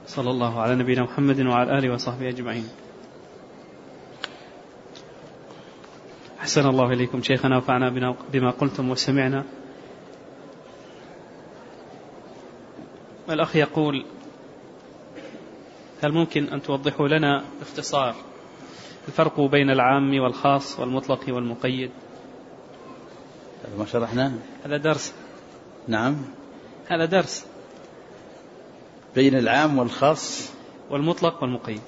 صلى الله على نبينا محمد وعلى آله وصحبه أجمعين. أحسن الله إليكم شيخنا وفعنا بما قلتم وسمعنا. الأخ يقول: هل ممكن أن توضحوا لنا باختصار الفرق بين العام والخاص والمطلق والمقيد؟ ما شرحناه، هذا درس. نعم، هذا درس بين العام والخاص والمطلق والمقيد.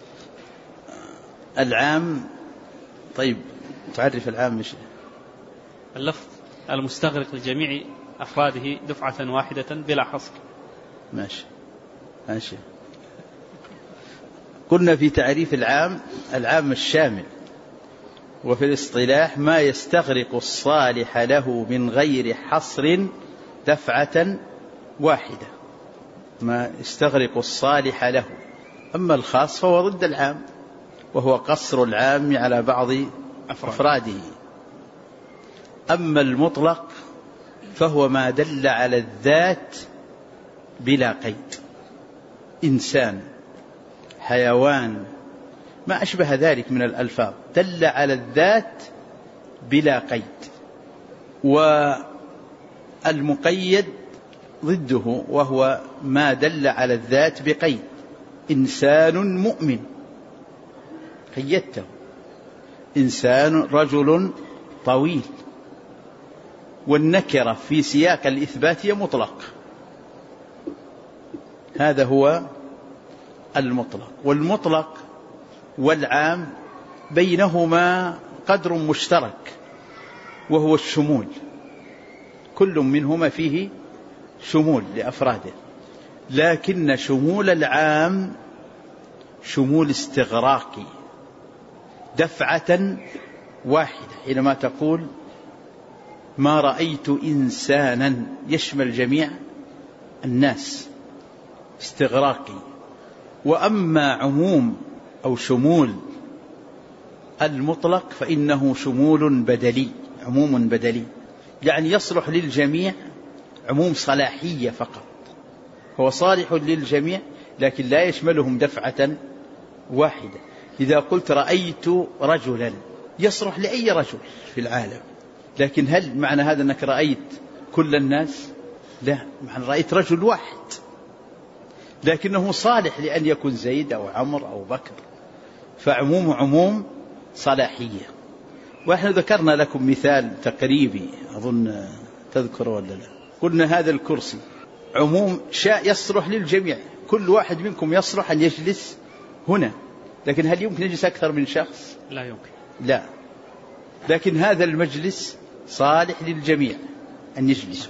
العام، طيب تعرف العام مش اللفظ المستغرق لجميع أفراده دفعة واحدة بلا حصر. ماشي. قلنا في تعريف العام الشامل، وفي الاصطلاح ما يستغرق الصالح له من غير حصر دفعة واحدة، ما يستغرق الصالح له. أما الخاص فهو ضد العام، وهو قصر العام على بعض أفراده. أما المطلق فهو ما دل على الذات بلا قيد، إنسان، حيوان، ما أشبه ذلك من الألفاظ، دل على الذات بلا قيد. والمقيد ضده، وهو ما دل على الذات بقيد، إنسان مؤمن قيدته، إنسان رجل طويل. والنكرة في سياق الإثبات هي مطلق، هذا هو المطلق. والمطلق والعام بينهما قدر مشترك، وهو الشمول، كل منهما فيه شمول لأفراده، لكن شمول العام شمول استغراقي دفعة واحدة. حينما تقول ما رأيت إنسانا يشمل جميع الناس، استغراقي. وأما عموم أو شمول المطلق فإنه شمول بدلي، عموم بدلي، يعني يصلح للجميع، عموم صلاحية فقط، هو صالح للجميع لكن لا يشملهم دفعة واحدة. إذا قلت رأيت رجلا يصلح لأي رجل في العالم، لكن هل معنى هذا أنك رأيت كل الناس؟ لا، معنى رأيت رجل واحد، لكنه صالح لأن يكون زيد أو عمر أو بكر، فعموم عموم صلاحية. ونحن ذكرنا لكم مثال تقريبي أظن تذكر ولا لا، قلنا هذا الكرسي عموم يصلح للجميع، كل واحد منكم يصلح أن يجلس هنا، لكن هل يمكن يجلس أكثر من شخص؟ لا يمكن. لا، لكن هذا المجلس صالح للجميع أن يجلسوا.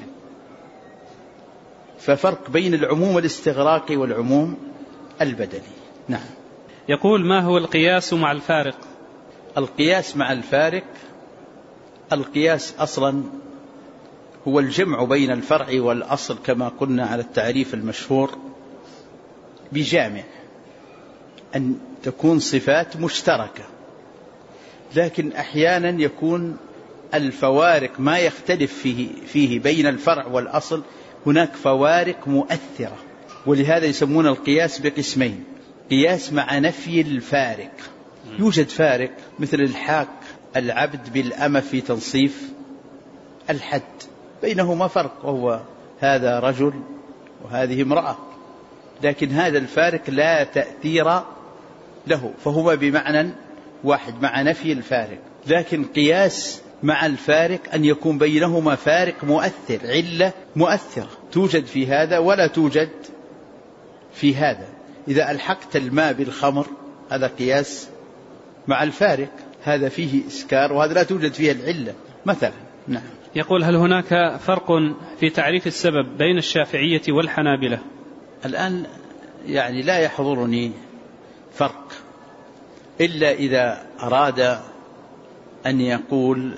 ففرق بين العموم الاستغراقي والعموم البدلي. نعم. يقول: ما هو القياس مع الفارق؟ القياس مع الفارق، القياس أصلا هو الجمع بين الفرع والأصل كما قلنا على التعريف المشهور بجامع، أن تكون صفات مشتركة، لكن أحيانا يكون الفوارق ما يختلف فيه بين الفرع والأصل، هناك فوارق مؤثرة، ولهذا يسمون القياس بقسمين: قياس مع نفي الفارق، يوجد فارق مثل الحاق العبد بالأمة في تنصيف الحد، بينهما فرق، وهو هذا رجل وهذه امرأة، لكن هذا الفارق لا تأثير له، فهما بمعنى واحد مع نفي الفارق. لكن قياس مع الفارق أن يكون بينهما فارق مؤثر، علة مؤثرة توجد في هذا ولا توجد في هذا. إذا ألحقت الماء بالخمر هذا قياس مع الفارق، هذا فيه إسكار وهذا لا توجد فيه العلة مثلا. نعم. يقول: هل هناك فرق في تعريف السبب بين الشافعية والحنابلة؟ الآن يعني لا يحضرني فرق، إلا إذا أراد أن يقول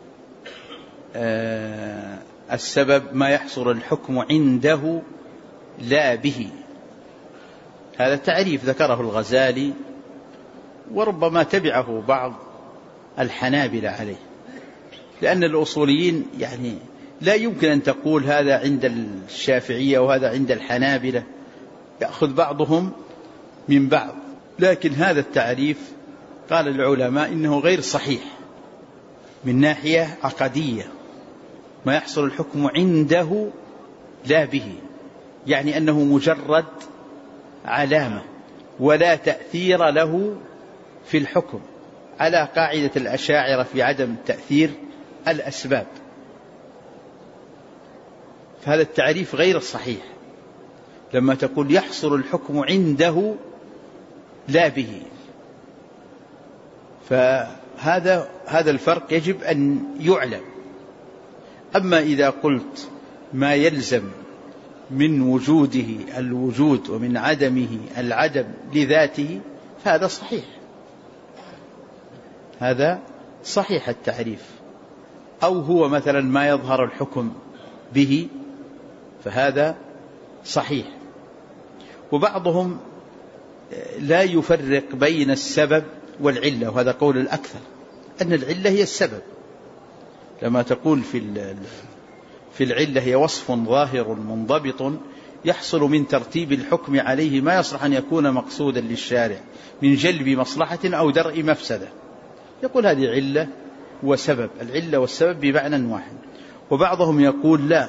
السبب ما يحصل الحكم عنده لا به، هذا تعريف ذكره الغزالي وربما تبعه بعض الحنابلة عليه، لأن الأصوليين لا يمكن أن تقول هذا عند الشافعية وهذا عند الحنابلة، يأخذ بعضهم من بعض. لكن هذا التعريف قال العلماء إنه غير صحيح من ناحية عقدية، ما يحصل الحكم عنده لا به، يعني أنه مجرد علامة ولا تأثير له في الحكم، على قاعدة الأشاعرة في عدم تأثير الأسباب. فهذا التعريف غير صحيح لما تقول يحصل الحكم عنده لا به. فهذا الفرق يجب أن يعلم. أما إذا قلت ما يلزم من وجوده الوجود ومن عدمه العدم لذاته فهذا صحيح، هذا صحيح التعريف. أو هو مثلا ما يظهر الحكم به فهذا صحيح. وبعضهم لا يفرق بين السبب والعلة، وهذا قول الأكثر أن العلة هي السبب. لما تقول في العلة هي وصف ظاهر منضبط يحصل من ترتيب الحكم عليه ما يصلح أن يكون مقصودا للشارع من جلب مصلحة أو درء مفسدة، يقول هذه علة وسبب، العلة والسبب بمعنى واحد. وبعضهم يقول لا،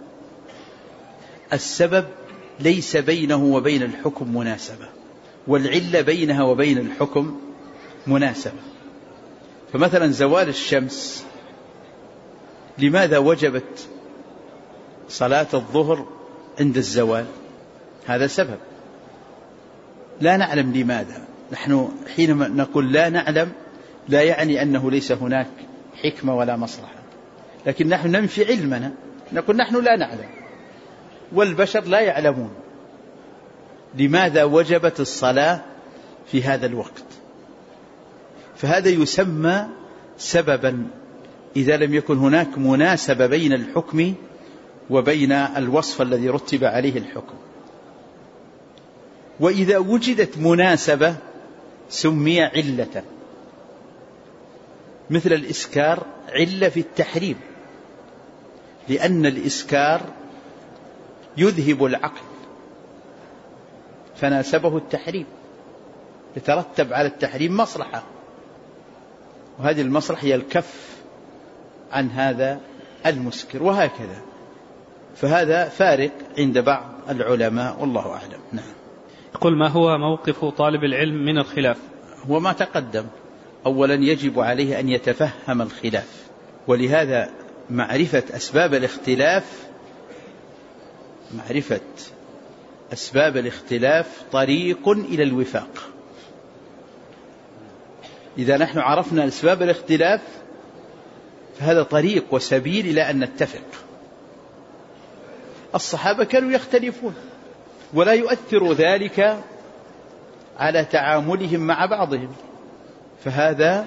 السبب ليس بينه وبين الحكم مناسبة، والعلة بينها وبين الحكم مناسبة. فمثلا زوال الشمس، لماذا وجبت صلاة الظهر عند الزوال؟ هذا سبب، لا نعلم لماذا. نحن حينما نقول لا نعلم لا يعني أنه ليس هناك حكمة ولا مصلحة، لكن نحن ننفي علمنا، نقول نحن لا نعلم والبشر لا يعلمون لماذا وجبت الصلاة في هذا الوقت. فهذا يسمى سببا إذا لم يكن هناك مناسبة بين الحكم وبين الوصف الذي رتب عليه الحكم. وإذا وجدت مناسبة سمي علة، مثل الإسكار علة في التحريم، لأن الإسكار يذهب العقل فناسبه التحريم، يترتب على التحريم مصلحة، وهذه المصلحة هي الكف عن هذا المسكر، وهكذا. فهذا فارق عند بعض العلماء والله أعلم. نعم. يقول ما هو موقف طالب العلم من الخلاف؟ هو ما تقدم. أولا يجب عليه أن يتفهم الخلاف، ولهذا معرفة أسباب الاختلاف طريق إلى الوفاق. إذا نحن عرفنا أسباب الاختلاف فهذا طريق وسبيل إلى أن نتفق. الصحابة كانوا يختلفون ولا يؤثر ذلك على تعاملهم مع بعضهم، فهذا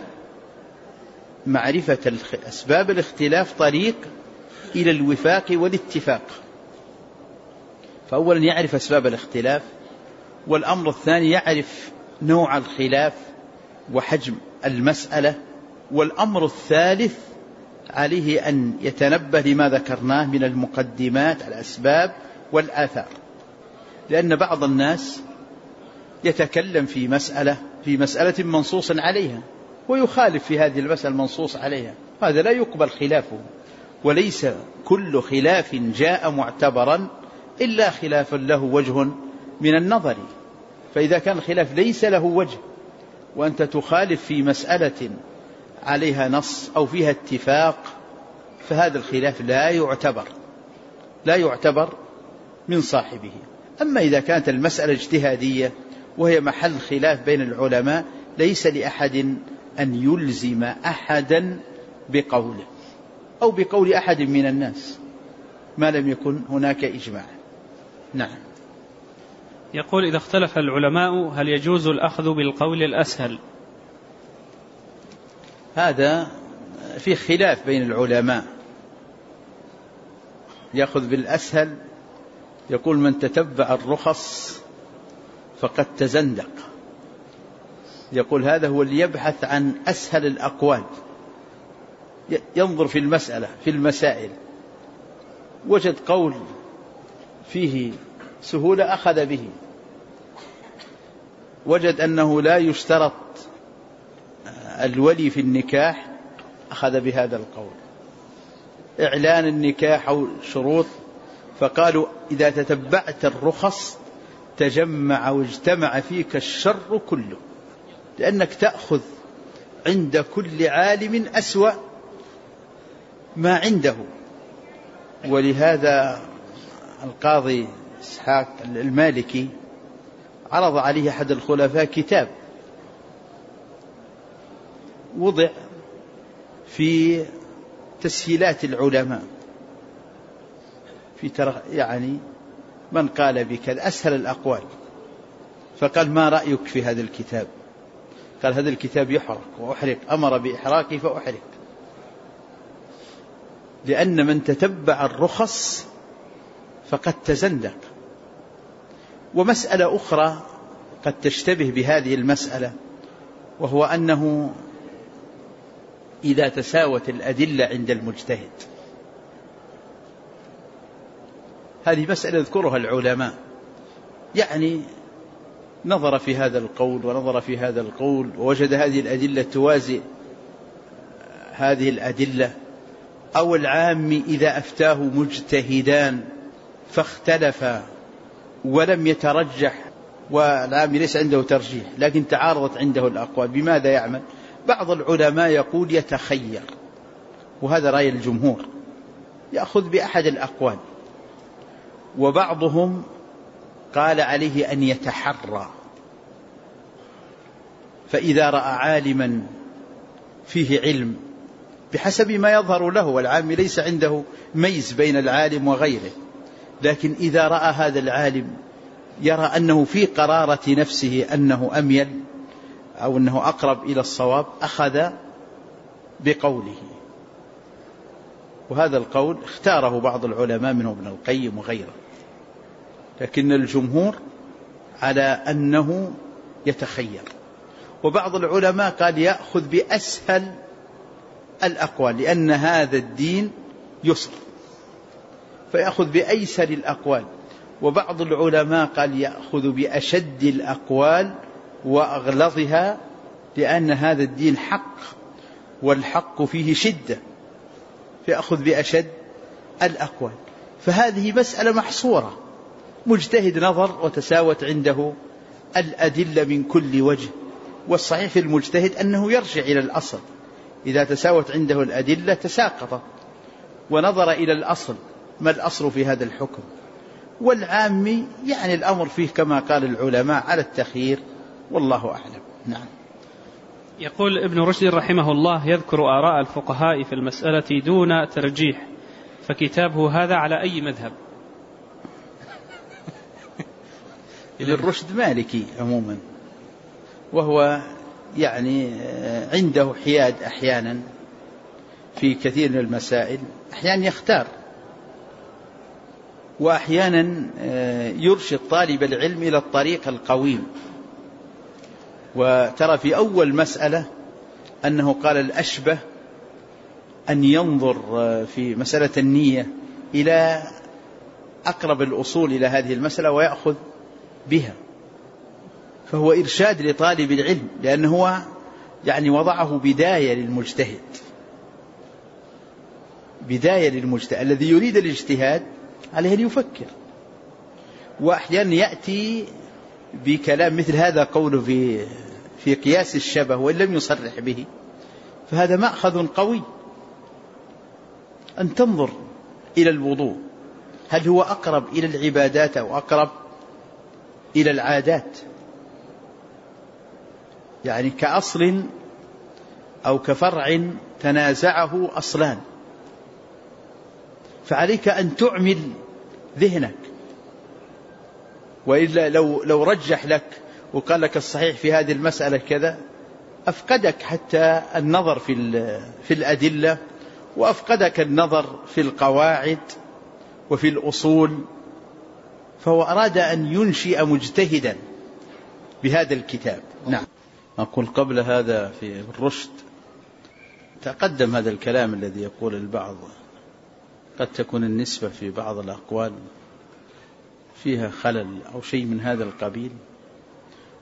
معرفة أسباب الاختلاف طريق إلى الوفاق والاتفاق. فأولا يعرف أسباب الاختلاف، والأمر الثاني يعرف نوع الخلاف وحجم المسألة، والأمر الثالث عليه أن يتنبه لما ذكرناه من المقدمات الأسباب والآثار، لأن بعض الناس يتكلم في مسألة منصوص عليها ويخالف في هذه المسألة المنصوص عليها، هذا لا يقبل خلافه. وليس كل خلاف جاء معتبرا إلا خلاف له وجه من النظر. فإذا كان الخلاف ليس له وجه وأنت تخالف في مسألة عليها نص أو فيها اتفاق فهذا الخلاف لا يعتبر من صاحبه. أما إذا كانت المسألة اجتهادية وهي محل خلاف بين العلماء ليس لأحد أن يلزم أحدا بقوله أو بقول أحد من الناس ما لم يكن هناك إجماع. نعم. يقول إذا اختلف العلماء هل يجوز الأخذ بالقول الأسهل؟ هذا في خلاف بين العلماء، يأخذ بالأسهل، يقول من تتبع الرخص فقد تزندق، يقول هذا هو اللي يبحث عن أسهل الأقوال، ينظر في المسألة في المسائل وجد قول فيه سهولة أخذ به، وجد أنه لا يشترط الولي في النكاح أخذ بهذا القول، إعلان النكاح أو شروط، فقالوا إذا تتبعت الرخص تجمع واجتمع فيك الشر كله، لأنك تأخذ عند كل عالم أسوأ ما عنده. ولهذا القاضي إسحاق المالكي عرض عليه أحد الخلفاء كتاب وضع في تسهيلات العلماء، في يعني من قال بكذا أسهل الأقوال، فقال ما رأيك في هذا الكتاب؟ قال هذا الكتاب يحرق وأحرق، أمر بإحراقه فأحرق، لأن من تتبع الرخص فقد تزندق. ومسألة أخرى قد تشتبه بهذه المسألة، وهو أنه إذا تساوت الأدلة عند المجتهد، هذه مسألة يذكرها العلماء، يعني نظر في هذا القول ونظر في هذا القول ووجد هذه الأدلة توازي هذه الأدلة، أو العام إذا أفتاه مجتهدان فاختلفا ولم يترجح، والعام ليس عنده ترجيح لكن تعارضت عنده الأقوال، بماذا يعمل؟ بعض العلماء يقول يتخير، وهذا رأي الجمهور، يأخذ بأحد الأقوال. وبعضهم قال عليه أن يتحرى، فإذا رأى عالما فيه علم بحسب ما يظهر له، والعام ليس عنده ميز بين العالم وغيره، لكن إذا رأى هذا العالم يرى أنه في قرارة نفسه أنه أميل أو أنه أقرب إلى الصواب أخذ بقوله. وهذا القول اختاره بعض العلماء منهم ابن القيم وغيره، لكن الجمهور على أنه يتخير. وبعض العلماء قال يأخذ بأسهل الأقوال، لأن هذا الدين يسر، فيأخذ بأيسر الأقوال. وبعض العلماء قال يأخذ بأشد الأقوال وأغلظها، لأن هذا الدين حق والحق فيه شدة، فيأخذ بأشد الأقوال. فهذه مسألة محصورة، مجتهد نظر وتساوت عنده الأدلة من كل وجه، والصحيح في المجتهد أنه يرجع إلى الأصل، إذا تساوت عنده الأدلة تساقط ونظر إلى الأصل، ما الأصل في هذا الحكم. والعام يعني الأمر فيه كما قال العلماء على التخيير، والله أعلم. نعم. يقول ابن رشد رحمه الله يذكر آراء الفقهاء في المسألة دون ترجيح، فكتابه هذا على أي مذهب؟ ابن رشد مالكي عموما، وهو يعني عنده حياد أحيانا في كثير من المسائل، أحيانا يختار، وأحيانا يرشد طالب العلم إلى الطريق القويم. وترى في أول مسألة أنه قال الأشبه أن ينظر في مسألة النية إلى أقرب الأصول إلى هذه المسألة ويأخذ بها، فهو إرشاد لطالب العلم، لأنه هو يعني وضعه بداية للمجتهد، بداية للمجتهد الذي يريد الاجتهاد عليه أن يفكر. وأحيانا يأتي بكلام مثل هذا قوله في قياس الشبه وإن لم يصرح به، فهذا مأخذ قوي. أن تنظر إلى الوضوء، هل هو أقرب إلى العبادات أو أقرب إلى العادات، يعني كأصل أو كفرع تنازعه أصلان، فعليك أن تعمل ذهنك. وإلا لو رجح لك وقال لك الصحيح في هذه المسألة كذا، أفقدك حتى النظر في الأدلة، وأفقدك النظر في القواعد وفي الأصول. فهو أراد أن ينشئ مجتهدا بهذا الكتاب. نعم. أقول قبل هذا في الرشد تقدم هذا الكلام الذي يقول البعض قد تكون النسبة في بعض الأقوال فيها خلل أو شيء من هذا القبيل،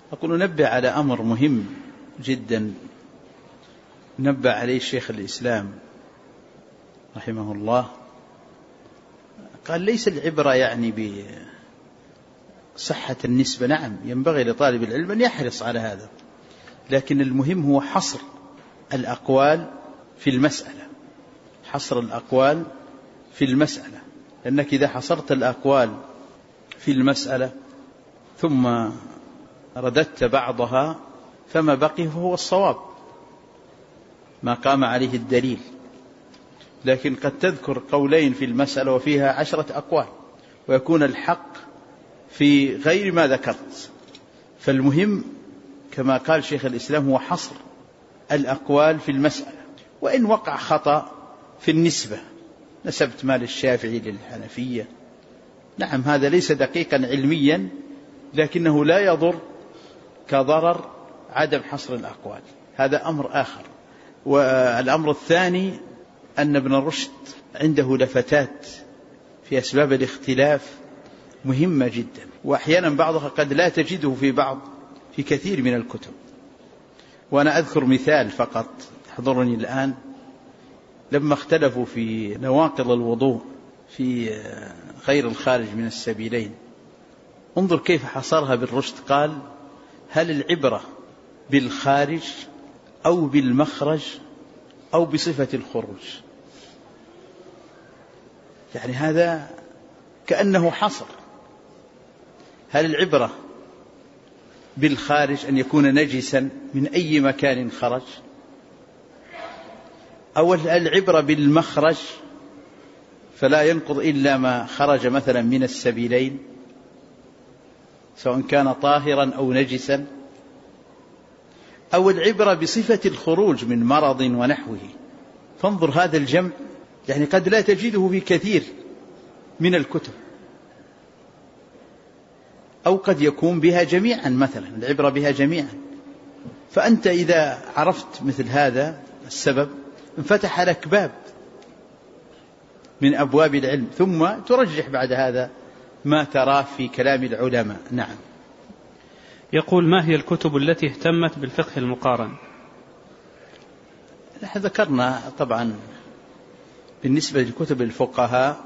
أقول ننبه على أمر مهم جدا نبه عليه الشيخ الإسلام رحمه الله. قال ليس العبرة يعني بصحة النسبة، نعم ينبغي لطالب العلم أن يحرص على هذا، لكن المهم هو حصر الأقوال في المسألة، حصر الأقوال في المسألة، لأنك إذا حصرت الأقوال في المسألة ثم رددت بعضها فما بقي هو الصواب ما قام عليه الدليل. لكن قد تذكر قولين في المسألة وفيها 10 أقوال ويكون الحق في غير ما ذكرت. فالمهم كما قال شيخ الإسلام هو حصر الأقوال في المسألة. وإن وقع خطأ في النسبة، نسبت مال الشافعي للحنفية، نعم هذا ليس دقيقا علميا، لكنه لا يضر كضرر عدم حصر الأقوال، هذا أمر آخر. والأمر الثاني أن ابن رشد عنده لفتات في أسباب الاختلاف مهمة جدا، وأحيانا بعضها قد لا تجده في كثير من الكتب. وأنا أذكر مثال فقط يحضرني الآن، لما اختلفوا في نواقض الوضوء في غير الخارج من السبيلين، انظر كيف حصرها ابن رشد. قال: هل العبرة بالخارج أو بالمخرج أو بصفة الخروج؟ يعني هذا كأنه حصر. هل العبرة بالخارج أن يكون نجسا من أي مكان خرج، أو العبرة بالمخرج فلا ينقض إلا ما خرج مثلا من السبيلين سواء كان طاهرا أو نجسا، أو العبرة بصفة الخروج من مرض ونحوه؟ فانظر هذا الجمع، يعني قد لا تجده في كثير من الكتب، أو قد يكون بها جميعا، مثلا العبرة بها جميعا. فأنت إذا عرفت مثل هذا السبب انفتح لك باب من أبواب العلم، ثم ترجح بعد هذا ما تراه في كلام العلماء. نعم. يقول: ما هي الكتب التي اهتمت بالفقه المقارن؟ نحن ذكرنا طبعا بالنسبة لكتب الفقهاء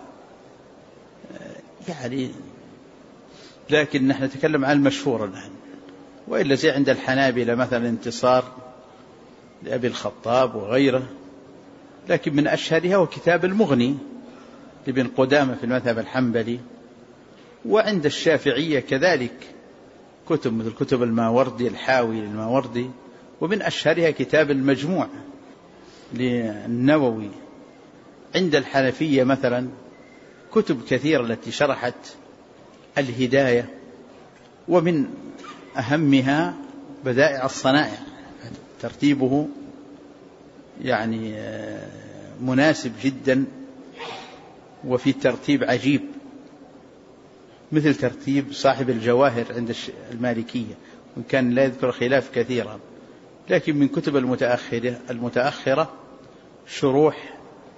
يعني، لكن نحن نتكلم عن المشهور الآن، وإلا زي عند الحنابلة مثلا انتصار لأبي الخطاب وغيره، لكن من أشهرها هو كتاب المغني لابن قدامة في المذهب الحنبلي. وعند الشافعية كذلك كتب مثل كتب الماوردي، الحاوي للماوردي، ومن أشهرها كتاب المجموع للنووي. عند الحنفية مثلا كتب كثيرة التي شرحت الهداية، ومن أهمها بدائع الصنائع، ترتيبه يعني مناسب جدا، وفي ترتيب عجيب، مثل ترتيب صاحب الجواهر عند المالكية، وإن كان لا يذكر خلاف كثيرا. لكن من كتب المتأخرة شروح،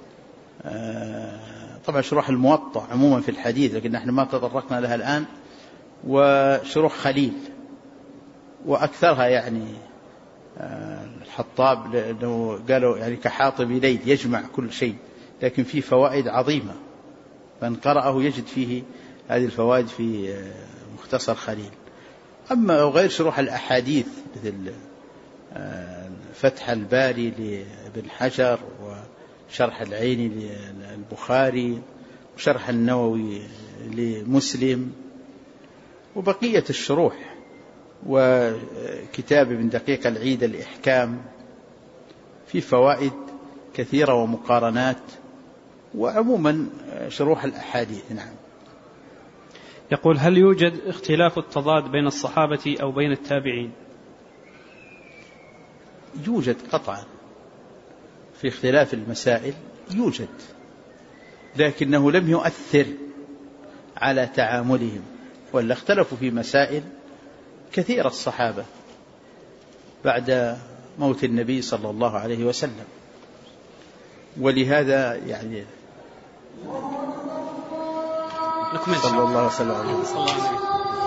طبعا شروح الموطأ عموما في الحديث، لكن نحن ما تطرقنا لها الآن، وشروح خليل، وأكثرها يعني الحطاب لأنه قالوا يعني كحاطب ليل يجمع كل شيء، لكن فيه فوائد عظيمة، من قرأه يجد فيه هذه الفوائد في مختصر خليل. أما غير شروح الأحاديث مثل فتح الباري لابن حجر، وشرح العيني للبخاري، وشرح النووي لمسلم، وبقية الشروح، وكتاب ابن دقيق العيد الإحكام، في فوائد كثيرة ومقارنات، وعموما شروح الأحاديث. نعم. يقول: هل يوجد اختلاف التضاد بين الصحابة أو بين التابعين؟ يوجد قطعا في اختلاف المسائل، يوجد، لكنه لم يؤثر على تعاملهم، ولا اختلفوا في مسائل كثير الصحابة بعد موت النبي صلى الله عليه وسلم. ولهذا يعني صلى الله عليه وسلم